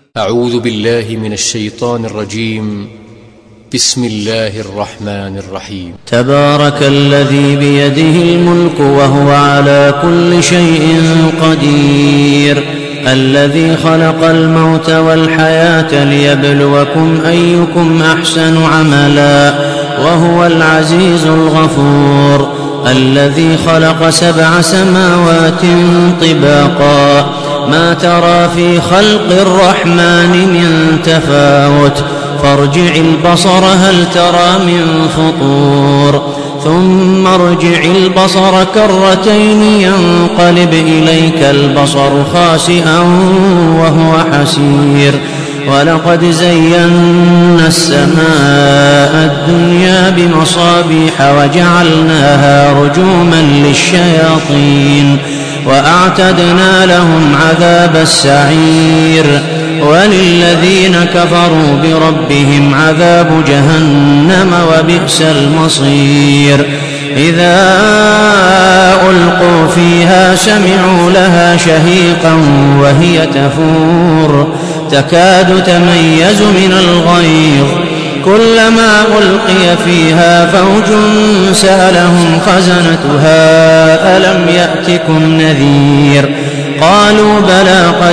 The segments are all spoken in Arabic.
أعوذ بالله من الشيطان الرجيم. بسم الله الرحمن الرحيم. تبارك الذي بيده الملك وهو على كل شيء قدير، الذي خلق الموت والحياة ليبلوكم أيكم أحسن عملا، وهو العزيز الغفور، الذي خلق 7 سماوات طباقا، ما ترى في خلق الرحمن من تفاوت، فارجع البصر هل ترى من فطور، ثم ارجع البصر كرتين ينقلب إليك البصر خاسئا وهو حسير، ولقد زينا السماء الدنيا بمصابيح وجعلناها رجوما للشياطين، وأعتدنا لهم عذاب السعير، وللذين كفروا بربهم عذاب جهنم وبئس المصير. إذا ألقوا فيها سمعوا لها شهيقا وهي تفور، تكاد تميز من الغيظ، كلما ألقي فيها فوج سألهم خزنتها ألم يأتكم نذير، قالوا بلى قد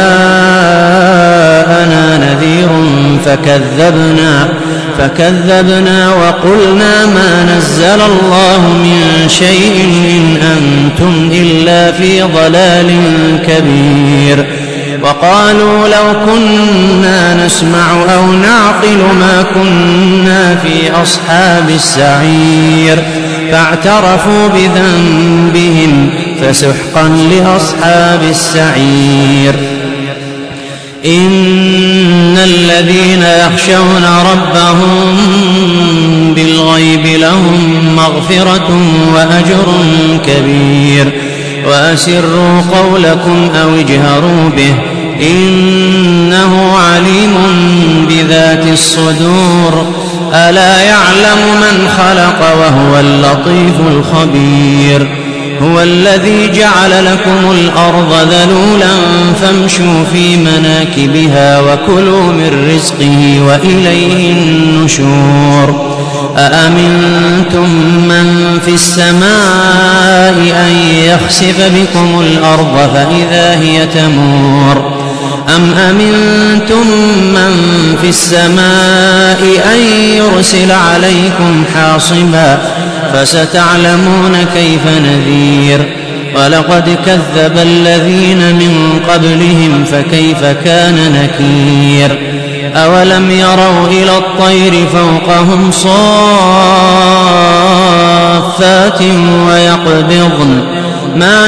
جاءنا نذير فكذبنا وقلنا ما نزل الله من شيء إن أنتم إلا في ضلال كبير، وقالوا لو كنا نسمع أو نعقل ما كنا في أصحاب السعير، فاعترفوا بذنبهم فسحقا لأصحاب السعير. إن الذين يخشون ربهم بالغيب لهم مغفرة وأجر كبير، وأسروا قولكم أو اجهروا به إنه عليم بذات الصدور، ألا يعلم من خلق وهو اللطيف الخبير. هو الذي جعل لكم الأرض ذلولا فامشوا في مناكبها وكلوا من رزقه وإليه النشور. أأمنتم من في السماء أن يخسف بكم الأرض فإذا هي تمور، أم أمنتم من في السماء أن يرسل عليكم حاصبا، فستعلمون كيف نذير. ولقد كذب الذين من قبلهم فكيف كان نكير. أولم يروا إلى الطير فوقهم صافات ويقبضن ما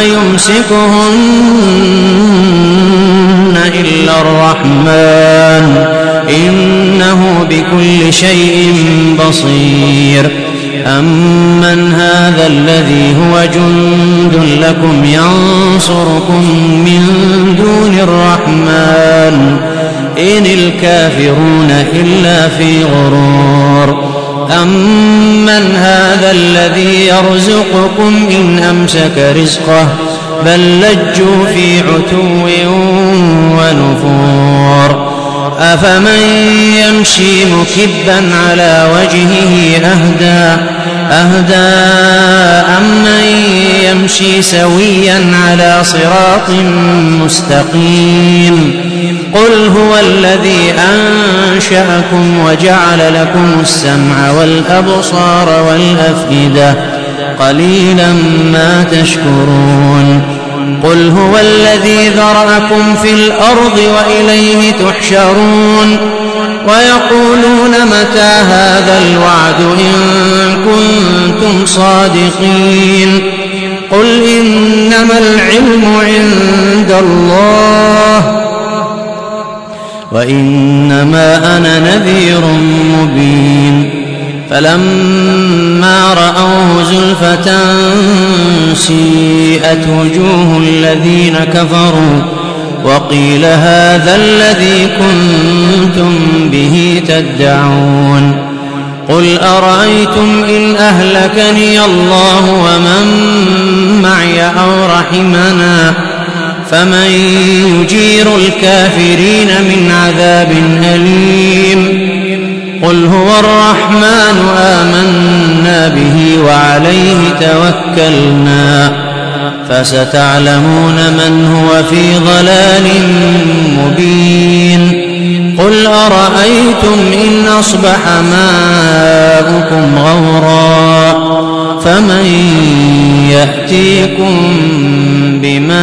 يمسكهن إلا الرحمن إنه بكل شيء بصير. أمن هذا الذي هو جند لكم ينصركم من دون الرحمن إن الكافرون إلا في غرور. أمن هذا الذي يرزقكم إن أمسك رزقه بل لجوا في عتو ونفور. أفمن يمشي مكبا على وجهه أهدى أمن يمشي سويا على صراط مستقيم. قل هو الذي أنشأكم وجعل لكم السمع والأبصار والأفئدة قليلا ما تشكرون. قل هو الذي ذرأكم في الأرض وإليه تحشرون. ويقولون متى هذا الوعد إن كنتم صادقين. قل إنما العلم عند الله وإنما أنا نذير مبين. فلما رأوه زلفة سيئت وجوه الذين كفروا وقيل هذا الذي كنتم به تدعون. قل أرأيتم إن أهلكني الله ومن معي أو رحمنا فمن يجير الكافرين من عذاب أليم قل هو الرحمن آمنا به وعليه توكلنا فستعلمون من هو في ضلال مبين قل أرأيتم إن أصبح ماؤكم غورا فمن يأتيكم بماء